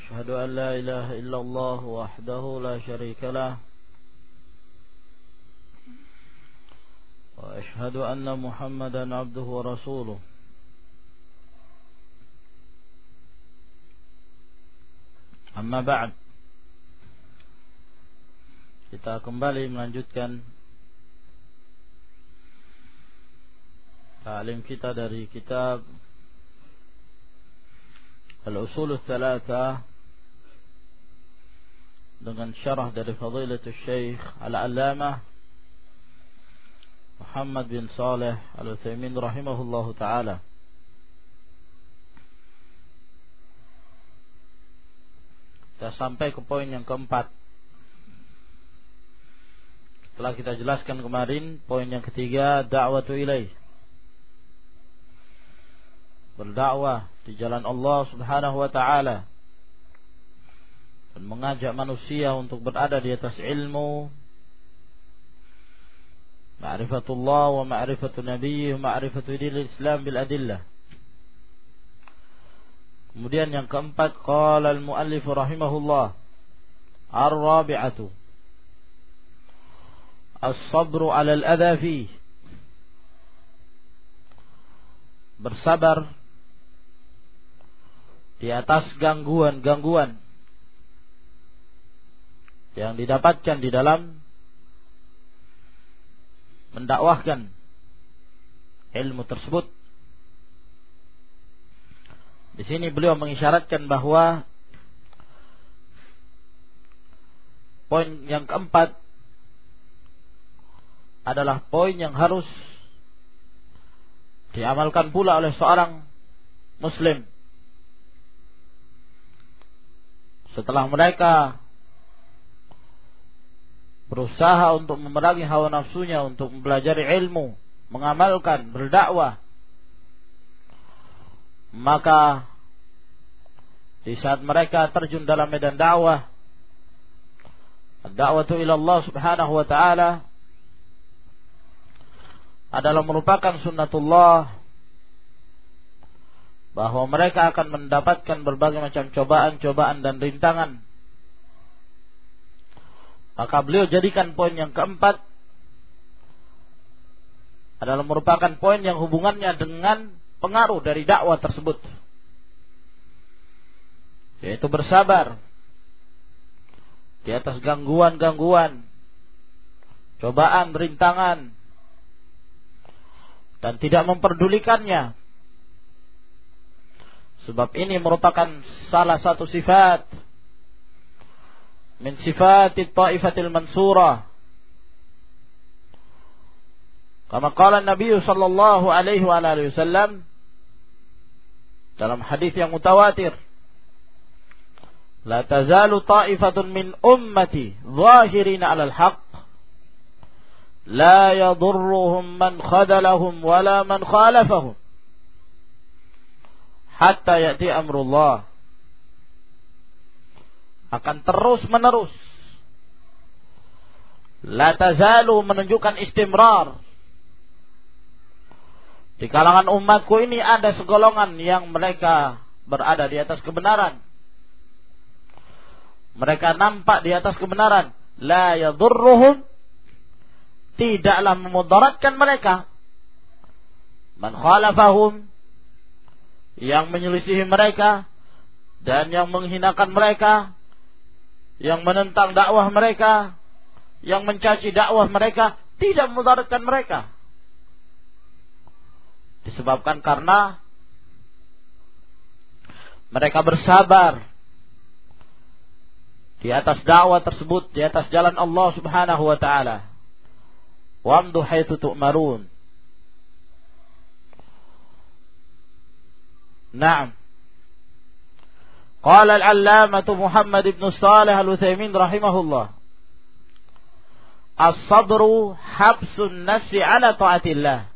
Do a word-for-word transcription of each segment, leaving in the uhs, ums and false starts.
أشهد أن لا إله إلا الله وحده لا شريك له وأشهد أن محمدا عبده ورسوله أما بعد. Kita kembali melanjutkan ta'lim kita dari kitab Al-Usul Ats-Tsalatsa dengan syarah dari Fadilatul Syekh Al-Allamah Muhammad bin Shalih Al-Utsaimin rahimahullahu taala. Kita sampai ke poin yang keempat. Setelah kita jelaskan kemarin poin yang ketiga, da'watu ilaih, berdakwah di jalan Allah Subhanahu wa taala dan mengajak manusia untuk berada di atas ilmu, ma'rifatullah wa ma'rifatu nabiyyih wa ma'rifatu dinil Islam bil adillah. Kemudian yang keempat, qala al-muallif rahimahullah, ar-rabi'atu as-sabru 'ala al-adha fi, bersabar di atas gangguan-gangguan yang didapatkan di dalam mendakwahkan ilmu tersebut. Di sini beliau mengisyaratkan bahwa poin yang keempat adalah poin yang harus diamalkan pula oleh seorang muslim. Setelah mereka berusaha untuk memerangi hawa nafsunya, untuk mempelajari ilmu, mengamalkan, berdakwah, maka di saat mereka terjun dalam medan dakwah, ad-da'watu ila Allah Subhanahu wa taala adalah merupakan sunnatullah, bahwa mereka akan mendapatkan berbagai macam cobaan-cobaan dan rintangan. Maka beliau jadikan poin yang keempat adalah merupakan poin yang hubungannya dengan pengaruh dari dakwah tersebut, yaitu bersabar di atas gangguan-gangguan, cobaan, rintangan, dan tidak memperdulikannya. Sebab ini merupakan salah satu sifat min sifatit ta'ifatil mansurah. Kama qala Nabi sallallahu alaihi wa alihi wasallam dalam hadis yang mutawatir, la tazalu ta'ifatun min ummati zahirina 'alal haqq la yadurruhum man khadalahum wala man khalafahum hatta ya'ti amrullah. Akan terus menerus, la tazalu menunjukkan istimrar, di kalangan umatku ini ada segolongan yang mereka berada di atas kebenaran, mereka nampak di atas kebenaran, la yadurruhum, tidaklah memudaratkan mereka, man khalafahum, yang menyelisihi mereka dan yang menghinakan mereka, yang menentang dakwah mereka, yang mencaci dakwah mereka, tidak memudaratkan mereka. Disebabkan karena mereka bersabar di atas dakwah tersebut, di atas jalan Allah Subhanahu wa taala. Wamdu haitsu tu'marun. Naam. Qala al-allamah Muhammad bin Shalih Al-Utsaimin rahimahullah, as-sabru habsun nafsi ala ta'atillah.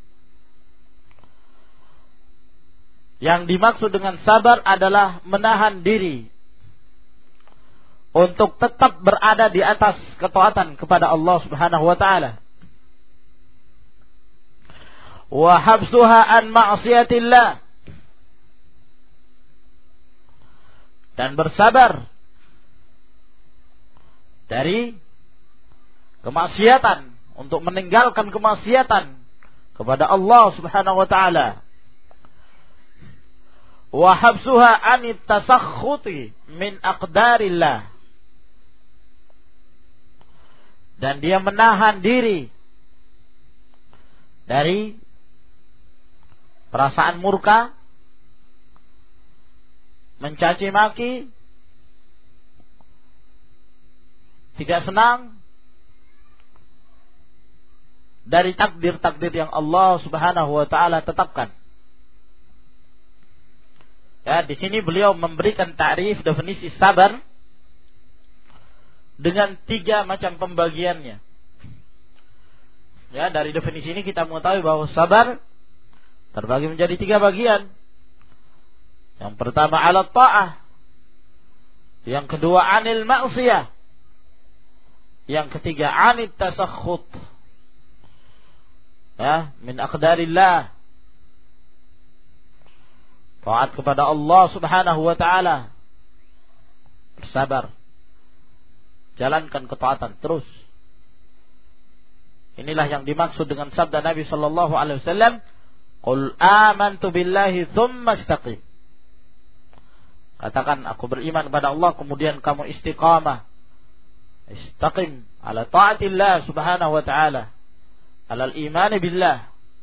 Yang dimaksud dengan sabar adalah menahan diri untuk tetap berada di atas ketaatan kepada Allah Subhanahu wa taala. Wa habsuha an ma'siyatillah, dan bersabar dari kemaksiatan, untuk meninggalkan kemaksiatan kepada Allah Subhanahu wa taala. Wa habsuha anit tasakhuti min aqdarillah. Dan dia menahan diri dari perasaan murka, mencaci maki, tidak senang dari takdir-takdir yang Allah Subhanahu wa taala tetapkan. Ya, di sini beliau memberikan ta'rif, definisi sabar dengan tiga macam pembagiannya. Ya, dari definisi ini kita mengetahui bahwa sabar terbagi menjadi tiga bagian. Yang pertama ala ta'ah, yang kedua anil ma'siyah, yang ketiga anit tasakhut. Ya, min aqdarillah. Taat kepada Allah Subhanahu wa taala. Bersabar. Jalankan ketaatan terus. Inilah yang dimaksud dengan sabda Nabi sallallahu alaihi wasallam, "Qul amantu billahi tsumma istaqim." Katakan aku beriman kepada Allah, kemudian kamu istiqamah. Istaqim ala taatillah Subhanahu wa taala. Alal iman billah.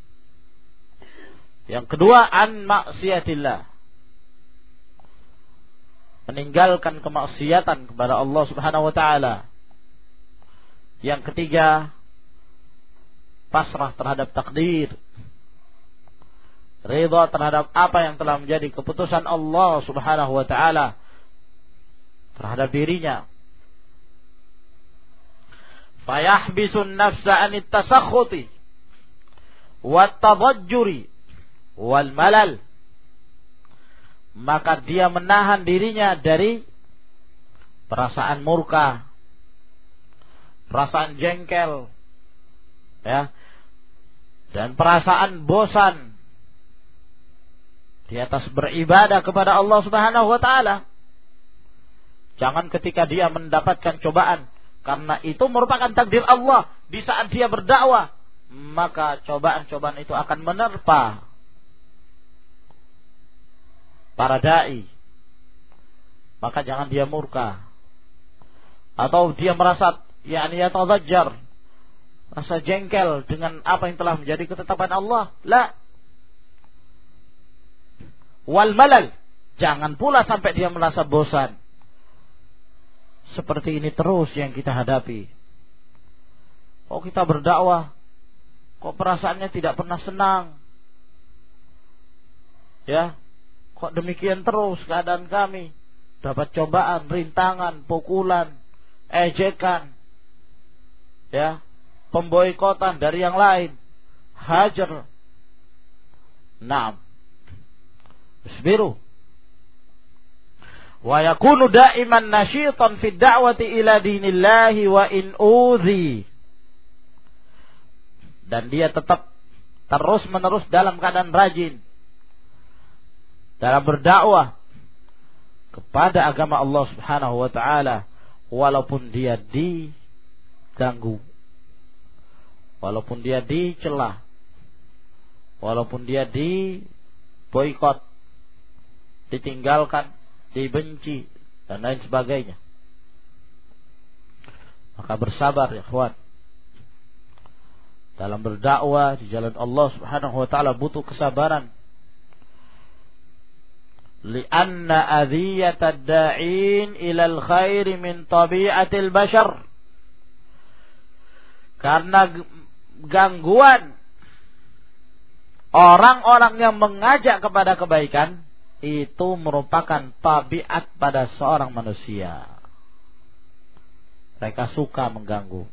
Yang kedua an maksiatillah, meninggalkan kemaksiatan kepada Allah Subhanahu wa taala. Yang ketiga pasrah terhadap takdir, ridha terhadap apa yang telah menjadi keputusan Allah Subhanahu wa taala terhadap dirinya. Fayahbisun nafsa anit tasakhuti wat tadajjuri wal malal. Maka dia menahan dirinya dari perasaan murka, perasaan jengkel, ya, dan perasaan bosan di atas beribadah kepada Allah Subhanahu wa taala. Jangan ketika dia mendapatkan cobaan, karena itu merupakan takdir Allah di saat dia berdakwah, maka cobaan-cobaan itu akan menerpa para dai. Maka jangan dia murka, atau dia merasa yakni yatadajjar, rasa jengkel dengan apa yang telah menjadi ketetapan Allah. La. Wal malal, jangan pula sampai dia merasa bosan. Seperti ini terus yang kita hadapi. Kok kita berdakwah, kok perasaannya tidak pernah senang? Ya, kok demikian terus keadaan kami? Dapat cobaan, rintangan, pukulan, ejekan, ya, pemboikotan dari yang lain, hajar. Naam. Isbiru. Wa yakunu da'iman nasyitan fi da'wati ila dinillahi wa in udhi. Dan dia tetap terus-menerus dalam keadaan rajin dalam berdakwah kepada agama Allah Subhanahu wa taala, walaupun dia diganggu, walaupun dia dicela, walaupun dia diboikot, ditinggalkan, dibenci, dan lain sebagainya. Maka bersabar ya ikhwan. Dalam berdakwah di jalan Allah Subhanahu wa taala butuh kesabaran. Lianna adhiyatad da'in ilal khairi min tabi'atil bashar. Karena gangguan orang-orang yang mengajak kepada kebaikan itu merupakan tabiat pada seorang manusia. Mereka suka mengganggu.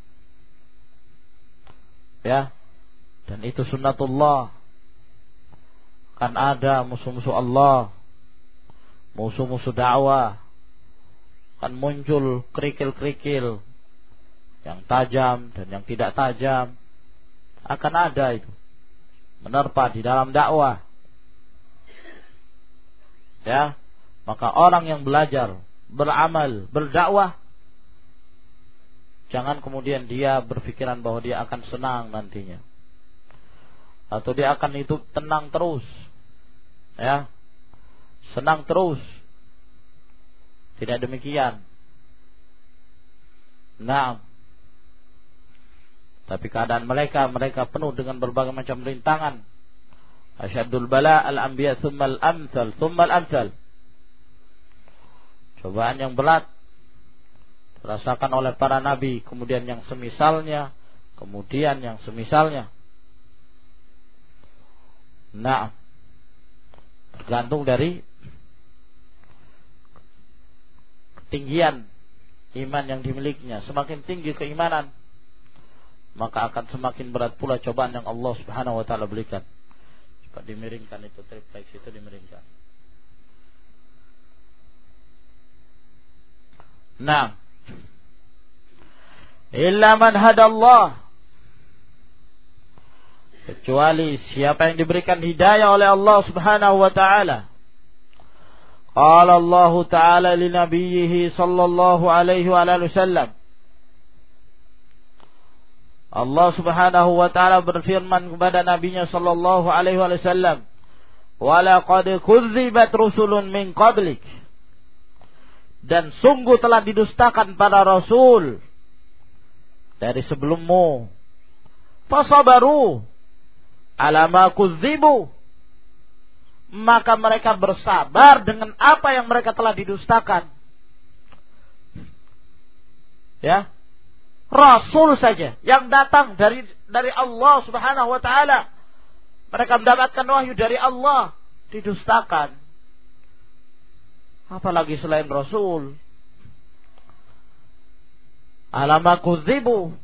Ya. Dan itu sunnatullah. Kan ada musuh-musuh Allah, musuh-musuh dakwah, kan muncul kerikil-kerikil yang tajam dan yang tidak tajam. Akan ada itu menerpa di dalam dakwah. Ya, Maka orang yang belajar, beramal, berdakwah, jangan kemudian dia berpikiran bahwa dia akan senang nantinya, atau dia akan hidup tenang terus, ya, senang terus. Tidak demikian. Nah, tapi keadaan mereka, mereka penuh dengan berbagai macam rintangan. Asyaddul bala al-anbiya thumma al-amthal, thumma al-amthal. Cobaan yang berat dirasakan oleh para nabi, kemudian yang semisalnya, kemudian yang semisalnya. Nah, tergantung dari ketinggian iman yang dimilikinya. Semakin tinggi keimanan, maka akan semakin berat pula cobaan yang Allah Subhanahu wa taala berikan. Coba dimiringkan itu triplex itu dimiringkan. Nah, illa man hadallah, kecuali siapa yang diberikan hidayah oleh Allah Subhanahu wa taala. Qala Allah taala li nabiyhi sallallahu alaihi wa alihi wasallam, Allah Subhanahu wa taala berfirman kepada nabinya sallallahu alaihi wasallam, "Wa laqad kudzibat rusulun min qablik." Dan sungguh telah didustakan para rasul dari sebelummu. Fasabaru ala ma kudzibu. Maka mereka bersabar dengan apa yang mereka telah didustakan. Ya. Rasul saja yang datang dari dari Allah Subhanahu wa taala, mereka mendapatkan wahyu dari Allah, didustakan. Apalagi selain Rasul. Alama kudzibu,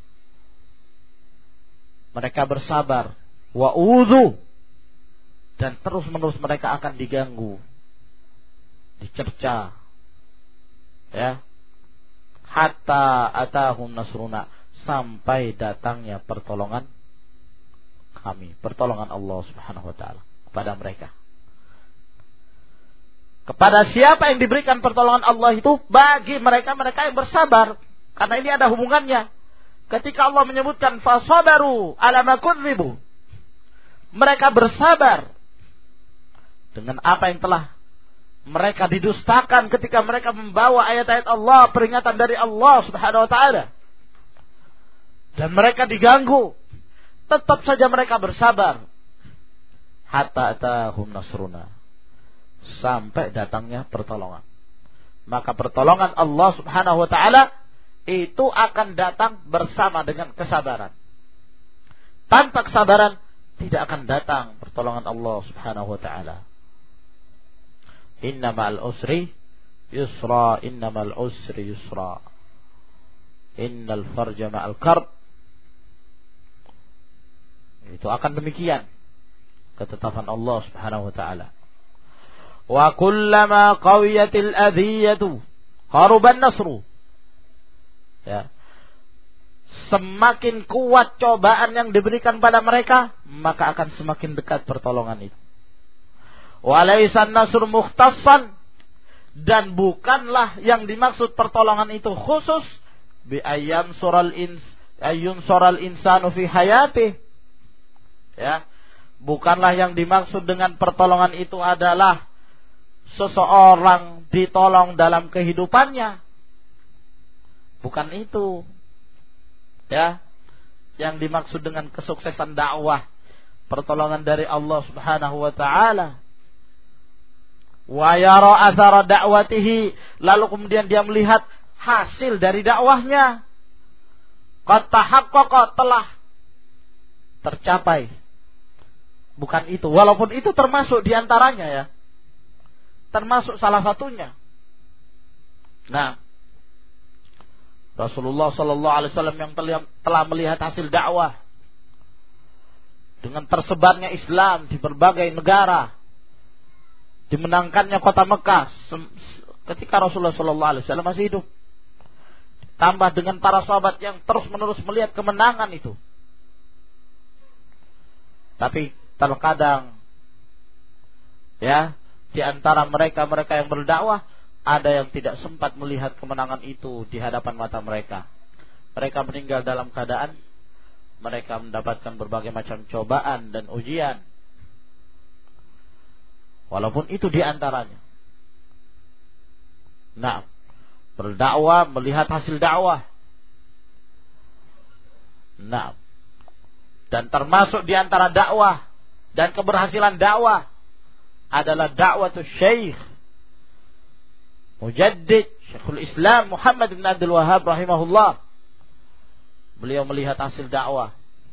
mereka bersabar, wa udzu, dan terus-menerus mereka akan diganggu, dicerca, ya. Hatta atahum nasruna, sampai datangnya pertolongan kami, pertolongan Allah Subhanahu wa taala kepada mereka. Kepada siapa yang diberikan pertolongan Allah itu? Bagi mereka-mereka yang bersabar. Karena ini ada hubungannya. Ketika Allah menyebutkan fasabaru ala ma kudzibu, mereka bersabar dengan apa yang telah mereka didustakan ketika mereka membawa ayat-ayat Allah, peringatan dari Allah Subhanahu wa taala. Dan mereka diganggu. Tetap saja mereka bersabar. Hatta atahum nasruna, sampai datangnya pertolongan. Maka pertolongan Allah Subhanahu wa taala itu akan datang bersama dengan kesabaran. Tanpa kesabaran tidak akan datang pertolongan Allah Subhanahu wa taala. Innamal usri yusra, innamal usri yusra, innal farja ma'al karb. Itu akan demikian ketetapan Allah Subhanahu wa taala. Wa kullama qawiyatil adhiyatu qaruban nasru. Ya. Semakin kuat cobaan yang diberikan pada mereka, maka akan semakin dekat pertolongan itu. Walaisan nasr mukhtassan, dan bukanlah yang dimaksud pertolongan itu khusus bi ayyam sural ins ayyun sural insanu fi hayati. Ya, bukanlah yang dimaksud dengan pertolongan itu adalah seseorang ditolong dalam kehidupannya. Bukan itu. Ya, yang dimaksud dengan kesuksesan dakwah, pertolongan dari Allah Subhanahu wa taala. Wa yara athara da'watihi, lalu kemudian dia melihat hasil dari dakwahnya. Qad tahaqqaqa, telah tercapai. Bukan itu, walaupun itu termasuk diantaranya, ya. Termasuk salah satunya. Nah, Rasulullah sallallahu alaihi wasallam yang telah melihat hasil dakwah dengan tersebarnya Islam di berbagai negara, dimenangkannya kota Mekah ketika Rasulullah sallallahu alaihi wasallam masih hidup, tambah dengan para sahabat yang terus-menerus melihat kemenangan itu. Tapi terkadang, ya, di antara mereka-mereka yang berdakwah ada yang tidak sempat melihat kemenangan itu di hadapan mata mereka. Mereka meninggal dalam keadaan mereka mendapatkan berbagai macam cobaan dan ujian. Walaupun itu di antaranya. Nah, berdakwah, melihat hasil dakwah. Nah, dan termasuk di antara dakwah dan keberhasilan dakwah adalah dakwatul Syekh Mujaddid Syekhul Islam Muhammad bin Abdul Wahhab rahimahullah. Beliau melihat hasil dakwah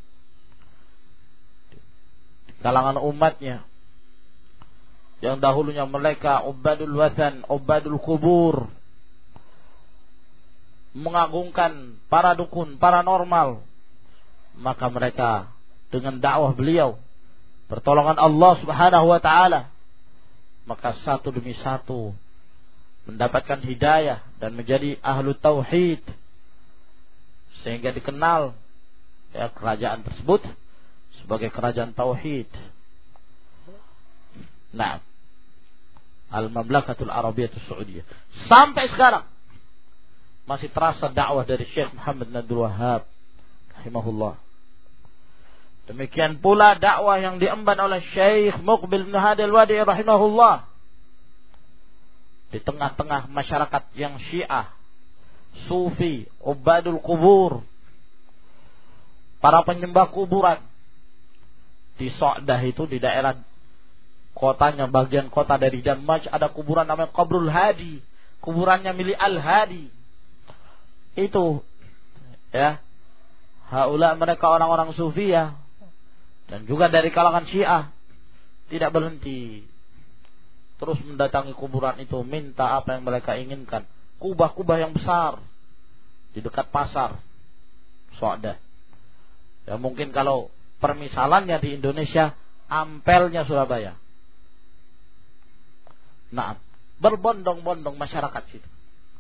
di kalangan umatnya yang dahulunya mereka ubadul wathan, ubadul kubur, mengagungkan para dukun, paranormal. Maka mereka dengan dakwah beliau, pertolongan Allah Subhanahu wa taala, maka satu demi satu mendapatkan hidayah dan menjadi ahlu tauhid, sehingga dikenal ya kerajaan tersebut sebagai kerajaan tauhid. Nah, Al-Mamlakatul Arabiyatus Saudiyah. Sampai sekarang masih terasa dakwah dari Syekh Muhammad bin Abdul Wahhab rahimahullah. Demikian pula dakwah yang diemban oleh Syekh Muqbil bin Hadi Al-Wadi rahimahullah di tengah-tengah masyarakat yang Syiah, Sufi, ubadul kubur, para penyembah kuburan. Di Sa'dah itu, di daerah kotanya, bagian kota dari Damaj, ada kuburan namanya Qabrul Hadi, kuburannya milik Al-Hadi. Itu ya, haula mereka orang-orang Sufi ya, dan juga dari kalangan Syiah, tidak berhenti, terus mendatangi kuburan itu, minta apa yang mereka inginkan. Kubah-kubah yang besar di dekat pasar Sa'dah. Ya mungkin kalau permisalannya di Indonesia, Ampelnya Surabaya. Nah, berbondong-bondong masyarakat situ.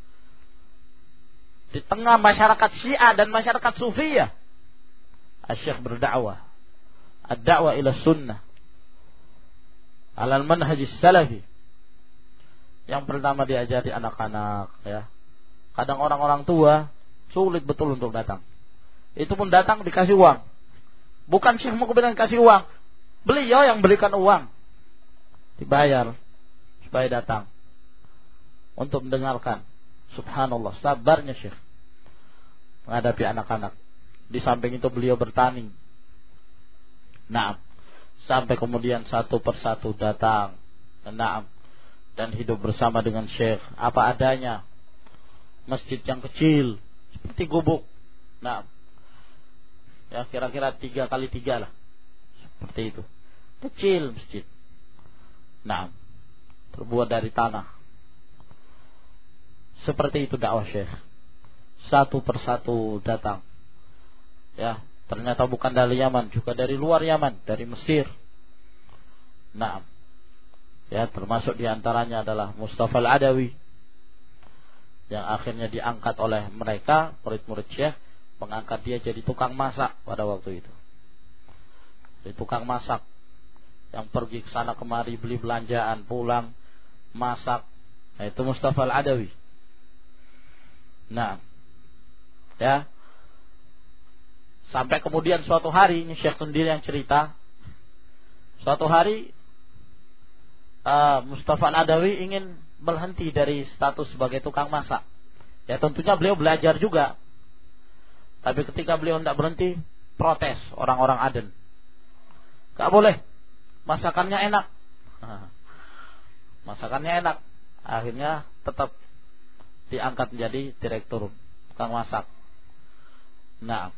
Di tengah masyarakat Syiah dan masyarakat Sufiyah, Asy-Syaikh berdakwah, ad-da'wah ila sunnah alal manhaj salafi. Yang pertama diajari anak-anak ya. Kadang orang-orang tua sulit betul untuk datang. Itu pun datang dikasih uang. Bukan Syekh Muqbil yang kasih uang, beliau yang berikan uang, dibayar supaya datang untuk mendengarkan. Subhanallah, sabarnya Syekh menghadapi anak-anak. Di samping itu beliau bertani. Naam. Sampai kemudian satu persatu datang. Naam. Dan hidup bersama dengan Syekh apa adanya. Masjid yang kecil seperti gubuk. Naam. Ya kira-kira tiga kali tiga lah. Seperti itu. Kecil masjid. Naam. Terbuat dari tanah. Seperti itu dakwah Syekh. Satu persatu datang. Ya, ternyata bukan dari Yaman, juga dari luar Yaman, dari Mesir. Nah, ya termasuk diantaranya adalah Mustafa Al-Adawi, yang akhirnya diangkat oleh mereka, murid-murid Syekh, mengangkat dia jadi tukang masak pada waktu itu. Jadi tukang masak yang pergi ke sana kemari beli belanjaan, pulang masak. Nah, itu Mustafa Al-Adawi. Nah, ya. Sampai kemudian suatu hari, ini Syekh sendiri yang cerita. Suatu hari uh, Mustafa Al-Adawi ingin berhenti dari status sebagai tukang masak. Ya tentunya beliau belajar juga. Tapi ketika beliau tidak berhenti, protes orang-orang Aden. Gak boleh, masakannya enak. Nah, masakannya enak. Akhirnya tetap diangkat menjadi direktur tukang masak. Nah,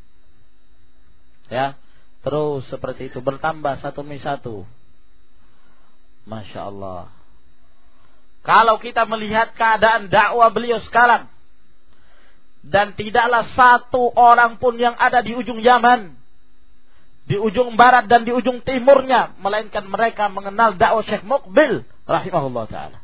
ya, terus seperti itu bertambah satu demi satu. Masya Allah. Kalau kita melihat keadaan dakwah beliau sekarang, dan tidaklah satu orang pun yang ada di ujung Yaman, di ujung barat dan di ujung timurnya, melainkan mereka mengenal dakwah Syekh Muqbil rahimahullah ta'ala.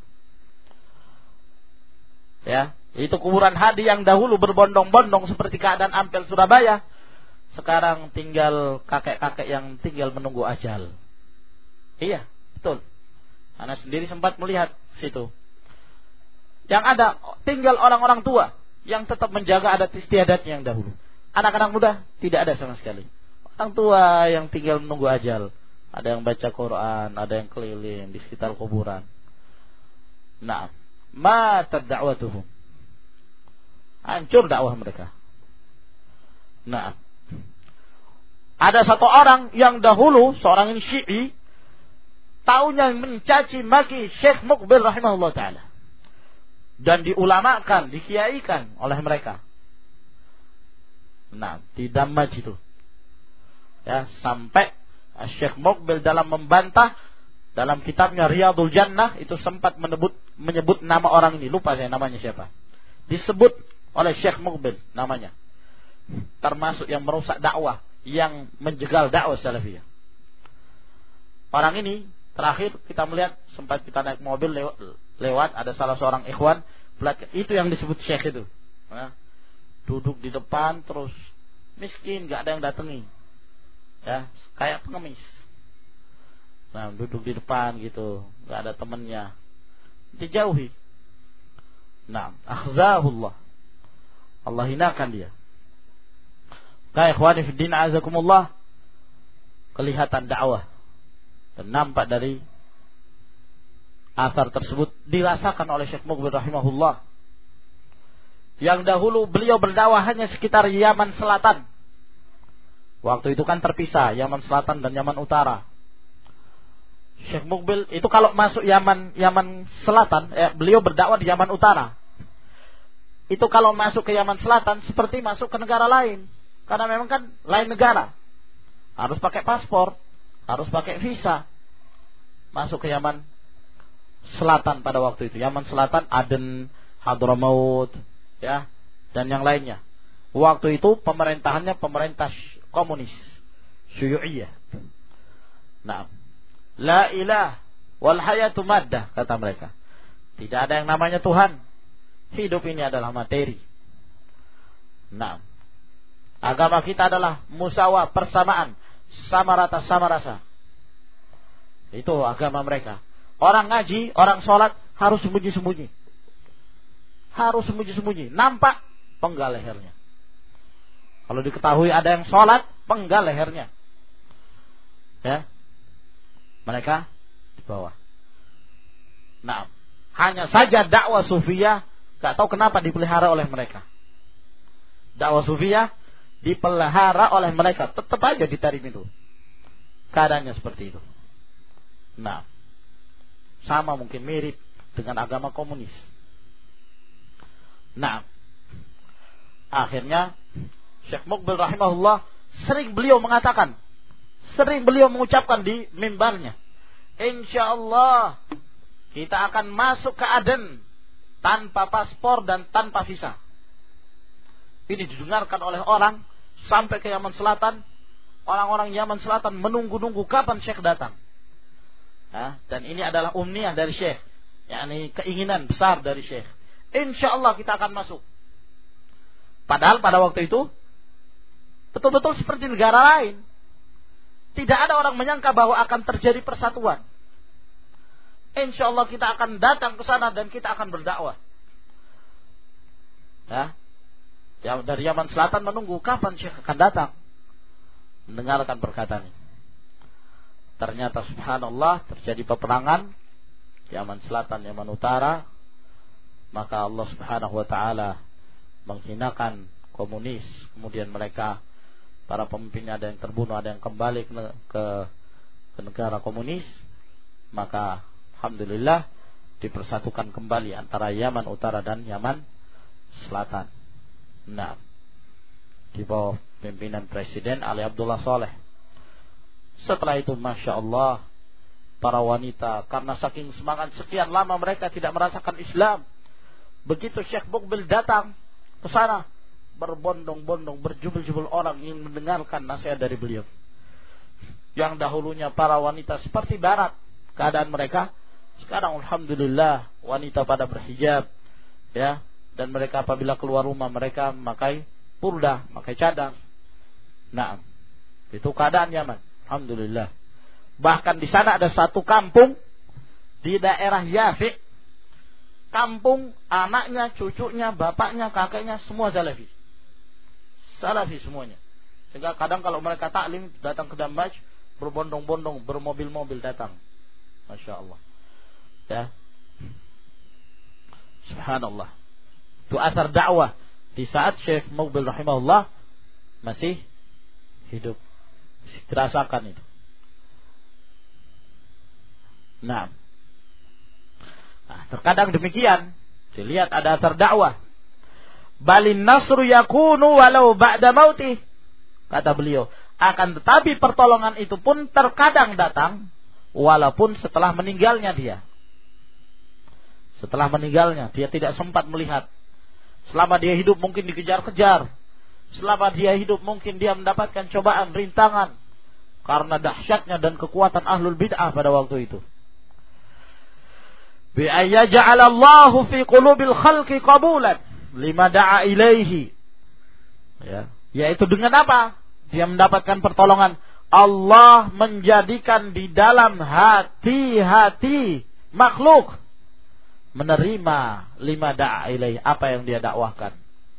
Ya, itu kuburan Hadi yang dahulu berbondong-bondong seperti keadaan Ampel Surabaya, sekarang tinggal kakek-kakek yang tinggal menunggu ajal. Iya, betul. Ana sendiri sempat melihat situ. Yang ada tinggal orang-orang tua yang tetap menjaga adat istiadatnya yang dahulu. Anak-anak muda tidak ada sama sekali. Orang tua yang tinggal menunggu ajal. Ada yang baca Quran, ada yang keliling di sekitar kuburan. Nah, matat da'watuhum. Hancur dakwah mereka. Nah, ada satu orang yang dahulu, seorang ini Syi'i, taunya mencaci maki Syekh Muqbil rahimahullah ta'ala. Dan diulamakan, dikiaikan oleh mereka. Nah, di Dammaj itu. Ya, sampai Syekh Muqbil dalam membantah, dalam kitabnya Riyadul Jannah, itu sempat menyebut, menyebut nama orang ini. Lupa saya namanya siapa. Disebut oleh Syekh Muqbil namanya. Termasuk yang merusak dakwah, yang menjegal dakwah salafiyah. Orang ini terakhir kita melihat, sempat kita naik mobil lewat, lewat ada salah seorang ikhwan, itu yang disebut Syekh itu. Nah, duduk di depan terus miskin, gak ada yang datangi. Ya, kayak pengemis. Nah, duduk di depan gitu, gak ada temannya. Dijauhi. Nah, akhzahullah. Allah hinakan dia. Nah, ikhwani fi din azakumullah, kelihatan dakwah dan nampak dari athar tersebut dirasakan oleh Syekh Muqbil rahimahullah. Yang dahulu beliau berdakwah hanya sekitar Yaman Selatan. Waktu itu kan terpisah Yaman Selatan dan Yaman Utara. Syekh Muqbil itu kalau masuk Yaman Yaman Selatan, eh, beliau berdakwah di Yaman Utara. Itu kalau masuk ke Yaman Selatan seperti masuk ke negara lain. Karena memang kan lain negara. Harus pakai paspor, harus pakai visa. Masuk ke Yaman Selatan pada waktu itu. Yaman Selatan, Aden, Hadramaut, ya, dan yang lainnya. Waktu itu pemerintahannya pemerintah komunis, Syu'iyah. Nah, la ilah wal hayatu maddah, kata mereka. Tidak ada yang namanya Tuhan. Hidup ini adalah materi. Nah, agama kita adalah musawah, persamaan, sama rata, sama rasa. Itu agama mereka. Orang ngaji, orang sholat harus sembunyi-sembunyi. Harus sembunyi-sembunyi. Nampak, penggal lehernya. Kalau diketahui ada yang sholat, penggal lehernya. Ya, mereka di bawah. Nah, hanya saja dakwah sufiyah, gak tahu kenapa dipelihara oleh mereka. Dakwah sufiyah dipelihara oleh mereka, tetap aja ditarik itu. Keadaannya seperti itu. Nah, sama mungkin mirip dengan agama komunis. Nah, akhirnya Syekh Muqbil rahimahullah sering beliau mengatakan, sering beliau mengucapkan di mimbarnya, insyaallah kita akan masuk ke Aden tanpa paspor dan tanpa visa. Ini didengarkan oleh orang sampai ke Yaman Selatan. Orang-orang Yaman Selatan menunggu-nunggu kapan Syekh datang. Nah, dan ini adalah umniyah dari Syekh, yakni keinginan besar dari Syekh. Insyaallah kita akan masuk. Padahal pada waktu itu betul-betul seperti negara lain. Tidak ada orang menyangka bahwa akan terjadi persatuan. Insyaallah kita akan datang ke sana dan kita akan berdakwah. Ya, ya, dari Yaman Selatan menunggu kapan Syekh akan datang mendengarkan perkataan ini. Ternyata subhanallah terjadi peperangan Yaman Selatan, Yaman Utara. Maka Allah subhanahu wa ta'ala menghinakan komunis. Kemudian mereka, para pemimpinnya ada yang terbunuh, ada yang kembali ke, ke, ke negara komunis. Maka alhamdulillah dipersatukan kembali antara Yaman Utara dan Yaman Selatan. Nah, di bawah pimpinan Presiden Ali Abdullah Saleh. Setelah itu Masya Allah, para wanita karena saking semangat sekian lama mereka tidak merasakan Islam. Begitu Syekh Muqbil datang ke sana, berbondong-bondong, berjubel-jubel orang ingin mendengarkan nasihat dari beliau. Yang dahulunya para wanita seperti barat keadaan mereka, sekarang alhamdulillah wanita pada berhijab, ya, dan mereka apabila keluar rumah mereka memakai purdah, memakai cadar. Nah, itu keadaan Yaman, alhamdulillah. Bahkan di sana ada satu kampung di daerah Yafi, kampung, anaknya, cucunya, bapaknya, kakeknya semua salafi. Salafi semuanya. Sehingga kadang kalau mereka taklim datang ke Damaj, berbondong-bondong, bermobil-mobil datang. Masya Allah. Ya. Subhanallah. Itu asar dakwah di saat Syekh Muqbil rahimahullah masih hidup. Masih terasakan itu. Nah. Nah, terkadang demikian. Dilihat ada asar dakwah. Balin nasru yakunu walau ba'da mautih. Kata beliau. Akan tetapi pertolongan itu pun terkadang datang walaupun setelah meninggalnya dia. Setelah meninggalnya dia tidak sempat melihat. Selama dia hidup mungkin dikejar-kejar. Selama dia hidup mungkin dia mendapatkan cobaan, rintangan. Karena dahsyatnya dan kekuatan ahlul bid'ah pada waktu itu. Bi ayyaja'alallahu fi qulubil khalqi qabulan lima da'a ilaihi. Ya, yaitu dengan apa? Dia mendapatkan pertolongan. Allah menjadikan di dalam hati-hati makhluk menerima lima da'a ilaihi, apa yang dia dakwahkan.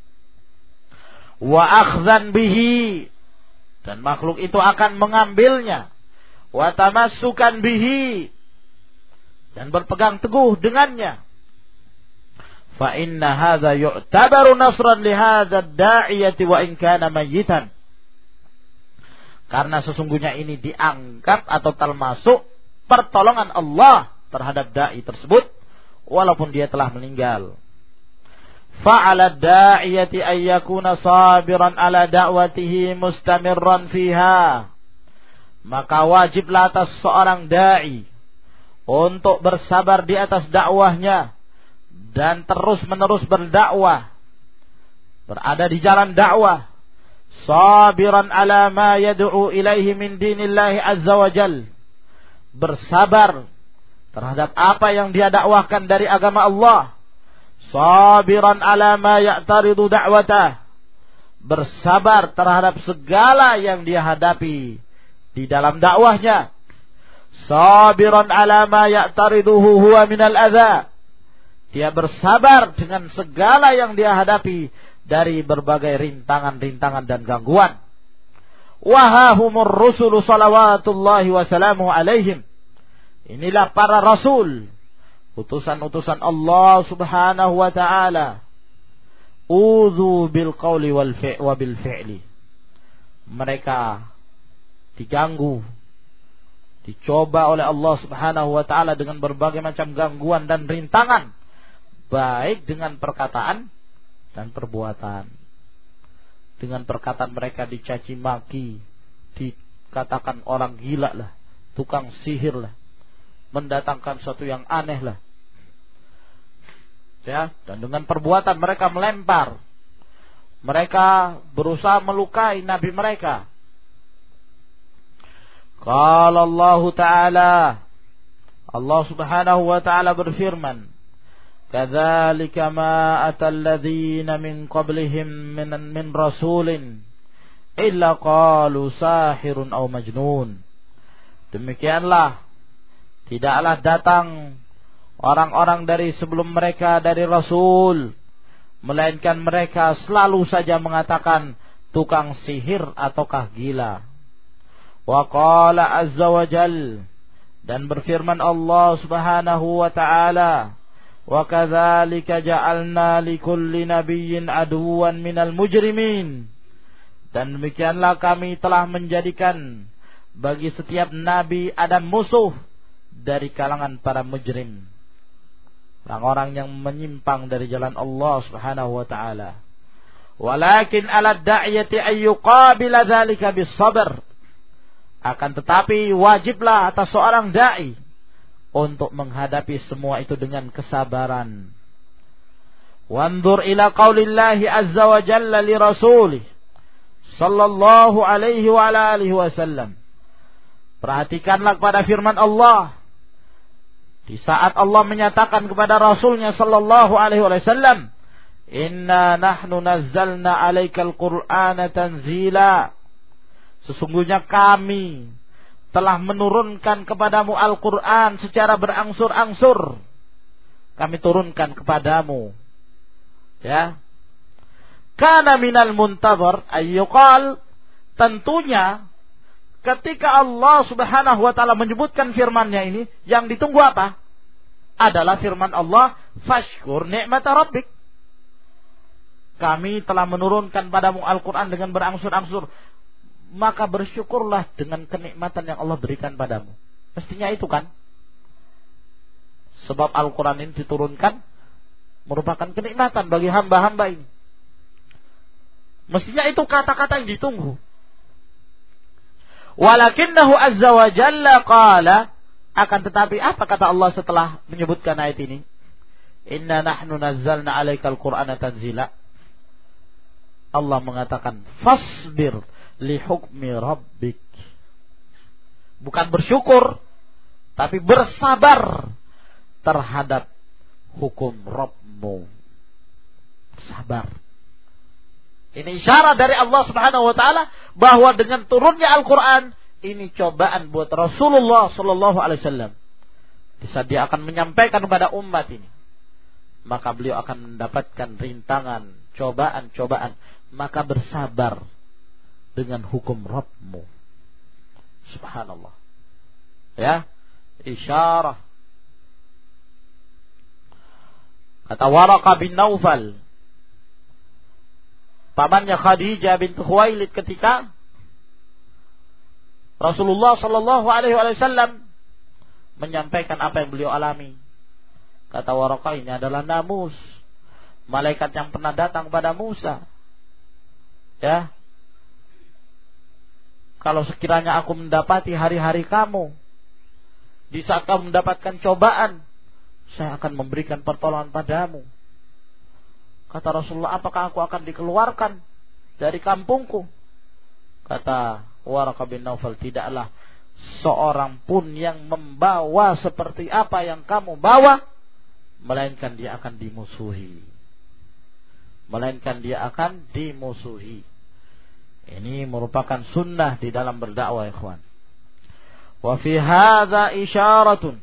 Wa akhdhan bihi, dan makhluk itu akan mengambilnya. Wa tamassukan bihi, dan berpegang teguh dengannya. Fa inna hadza yu'tabaru nasran li hadza ad-da'iyati wa in kana mayyitan. Karena sesungguhnya ini dianggap atau termasuk pertolongan Allah terhadap dai tersebut walaupun dia telah meninggal. Fa'ala ad-da'iyati ay yakuna sabiran ala da'watihi mustamirran fiha. Maka wajiblah atas seorang dai untuk bersabar di atas dakwahnya dan terus-menerus berdakwah, berada di jalan dakwah, sabiran ala ma yad'u ilaihi min dinillahi azza wa jal, bersabar terhadap apa yang dia dakwahkan dari agama Allah, sabiran ala ma ya'taridu da'watah, bersabar terhadap segala yang dia hadapi di dalam dakwahnya, sabiran ala ma ya'tariduhu huwa minal adza, dia bersabar dengan segala yang dia hadapi dari berbagai rintangan-rintangan dan gangguan. Wahahumur rusulu salawatullahi wassalamu alaihim. Inilah para rasul, utusan-utusan Allah subhanahu wa ta'ala. Udhu bil qawli wal fi' wa bil fi'li. Mereka diganggu, dicoba oleh Allah subhanahu wa ta'ala dengan berbagai macam gangguan dan rintangan, baik dengan perkataan dan perbuatan. Dengan perkataan mereka dicaci maki, dikatakan orang gila lah, tukang sihir lah, mendatangkan sesuatu yang aneh lah. Ya, dan dengan perbuatan mereka melempar. Mereka berusaha melukai nabi mereka. Qala Allah Ta'ala, Allah Subhanahu wa ta'ala berfirman, kadzalika ma atal ladzina min qablihim min min rasulin illa qalu sahirun aw majnun. Demikianlah tidaklah datang orang-orang dari sebelum mereka dari rasul, melainkan mereka selalu saja mengatakan tukang sihir ataukah gila. Wa qala azza wa jal, dan berfirman Allah Subhanahu wa ta'ala, wa kadzalika ja'alna likulli nabiyyin aduwan minal mujrimin, dan demikianlah kami telah menjadikan bagi setiap nabi ada musuh dari kalangan para mujrim, orang-orang yang menyimpang dari jalan Allah Subhanahu wa ta'ala. Walakin 'ala ad-da'iyati ay yuqabila dzalika bis-sabr, akan tetapi wajiblah atas seorang dai untuk menghadapi semua itu dengan kesabaran. Wanzur ila qaulillahi azza wa jalla li rasulih sallallahu alaihi wa ala alihi wasallam. Perhatikanlah kepada firman Allah di saat Allah menyatakan kepada Rasulnya sallallahu alaihi wasallam, inna nahnu nazzalna 'alaikal qur'ana tanzila. Sesungguhnya kami telah menurunkan kepadamu Al-Quran secara berangsur-angsur. Kami turunkan kepadamu. Ya. Kana minal muntazar ayyuqal, tentunya ketika Allah Subhanahu wa taala menyebutkan firman-Nya ini, yang ditunggu apa? Adalah firman Allah, fashkur ni'mata rabbik. Kami telah menurunkan padamu Al-Quran dengan berangsur-angsur, maka bersyukurlah dengan kenikmatan yang Allah berikan padamu. Mestinya itu kan. Sebab Al-Quran ini diturunkan merupakan kenikmatan bagi hamba-hamba ini. Mestinya itu kata-kata yang ditunggu. Walakinnahu azza wa jalla qala, akan tetapi apa kata Allah setelah menyebutkan ayat ini? Inna nahnu nazzalna 'alaikal qur'ana tanzila. Allah mengatakan fasbir li hukmi rabbik. Bukan bersyukur, tapi bersabar terhadap hukum Rabbmu. Sabar. Ini isyarat dari Allah Subhanahu wa taala bahwa dengan turunnya Al-Quran ini cobaan buat Rasulullah sallallahu alaihi wasallam. Di saat dia akan menyampaikan kepada umat ini, maka beliau akan mendapatkan rintangan, cobaan-cobaan, maka bersabar dengan hukum Rabbmu. Subhanallah. Ya, isyarah. Kata Waraqah bin Naufal, pamannya Khadijah binti Khuwailid, ketika Rasulullah sallallahu alaihi wasallam menyampaikan apa yang beliau alami. Kata Waraqah, ini adalah namus, malaikat yang pernah datang kepada Musa. Ya. Kalau sekiranya aku mendapati hari-hari kamu, di saat kamu mendapatkan cobaan, saya akan memberikan pertolongan padamu. Kata Rasulullah, apakah aku akan dikeluarkan dari kampungku? Kata Waraqah bin Naufal, tidaklah seorang pun yang membawa seperti apa yang kamu bawa, melainkan dia akan dimusuhi. Melainkan dia akan dimusuhi. Ini merupakan sunnah di dalam berdakwah, ikhwan. Wa fi hadza isyaratun,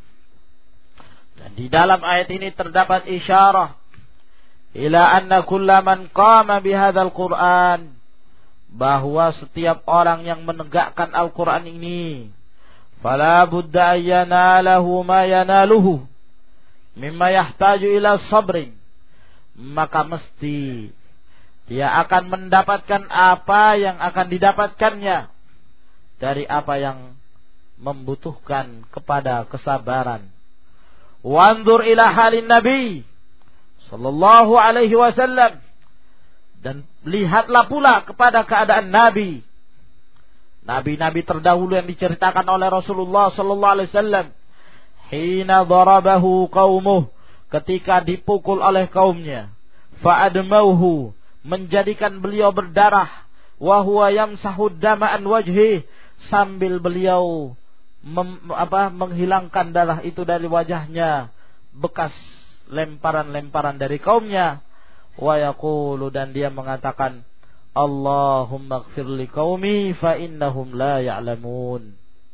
dan di dalam ayat ini terdapat isyarah ila anna kulla man qama bihadzal Qur'an, bahwa setiap orang yang menegakkan Al-Qur'an ini, fala budda yanalahu ma yanaluhu mimma yahtaju ila sabrin, maka mesti dia akan mendapatkan apa yang akan didapatkannya dari apa yang membutuhkan kepada kesabaran. Wanzur ila halin Nabi sallallahu alaihi wasallam, dan lihatlah pula kepada keadaan Nabi. Nabi-nabi terdahulu yang diceritakan oleh Rasulullah sallallahu alaihi wasallam. Hina darabahu qaumuh, ketika dipukul oleh kaumnya. Fa'admauhu, menjadikan beliau berdarah. Wa huwa yamsahu dama an wajhi, sambil beliau mem, apa, menghilangkan darah itu dari wajahnya, bekas lemparan-lemparan dari kaumnya. Wa yaqulu, dan dia mengatakan, Allahumma ighfir li qaumi fa innahum la ya'lamun.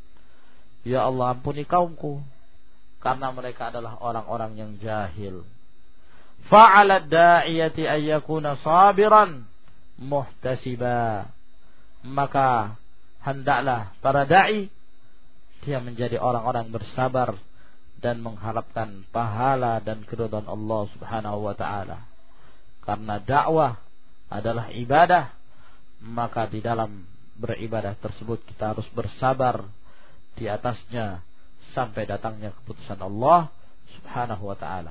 Ya Allah, ampuni kaumku karena mereka adalah orang-orang yang jahil. Fa'ala da'iyati ayyakuna sabiran muhtasiba, maka hendaklah para da'i dia menjadi orang-orang bersabar dan mengharapkan pahala dan keridhaan Allah Subhanahu wa taala. Karena dakwah adalah ibadah, maka di dalam beribadah tersebut kita harus bersabar di atasnya sampai datangnya keputusan Allah Subhanahu wa taala.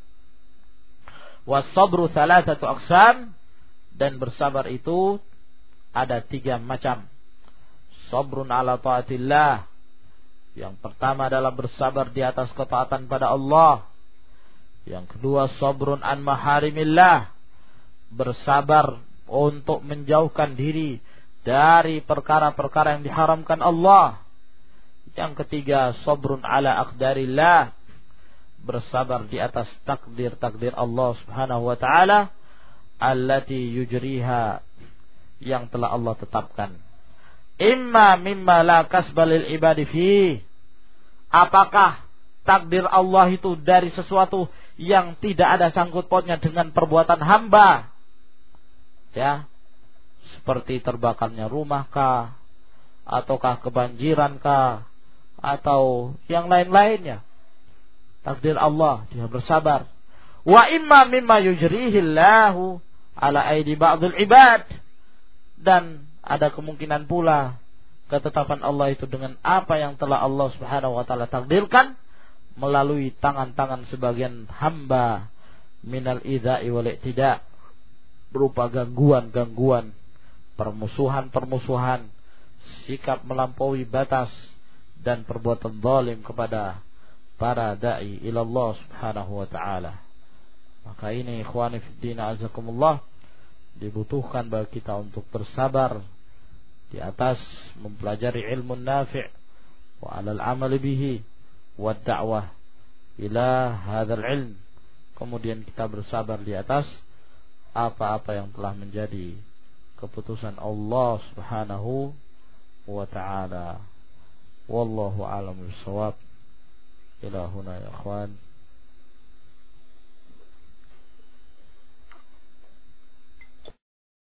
Was-sabru thalathatu aqsam, dan bersabar itu ada tiga macam. Sabrun ala taatillah, yang pertama adalah bersabar di atas ketaatan pada Allah. Yang kedua, sabrun an maharimillah, bersabar untuk menjauhkan diri dari perkara-perkara yang diharamkan Allah. Yang ketiga, sabrun ala aqdarillah, bersabar di atas takdir-takdir Allah Subhanahu wa taala allati yujriha, yang telah Allah tetapkan. imma mimma la kasbalil ibadi fi. Apakah takdir Allah itu dari sesuatu yang tidak ada sangkut pautnya dengan perbuatan hamba? Ya, seperti terbakarnya rumah kah, ataukah kebanjiran kah, atau yang lain-lainnya. Takdir Allah, dia bersabar. Wa imma mimma yujrihillahu ala aidi ba'dul ibad. Dan ada kemungkinan pula ketetapan Allah itu dengan apa yang telah Allah Subhanahu wa taala takdirkan melalui tangan-tangan sebagian hamba minal idza'i wal i'tida', berupa gangguan-gangguan, permusuhan-permusuhan, sikap melampaui batas dan perbuatan zalim kepada para dai ila Allah Subhanahu wa taala. Maka ini ikhwani fid din azakumullah, dibutuhkan bagi kita untuk bersabar di atas mempelajari ilmu nafi' wa 'alal 'amali bihi wa da'wah ila hadzal ilm. Kemudian kita bersabar di atas apa-apa yang telah menjadi keputusan Allah Subhanahu wa ta'ala. Wallahu a'lam bissawab. Ila huna ya ikhwan.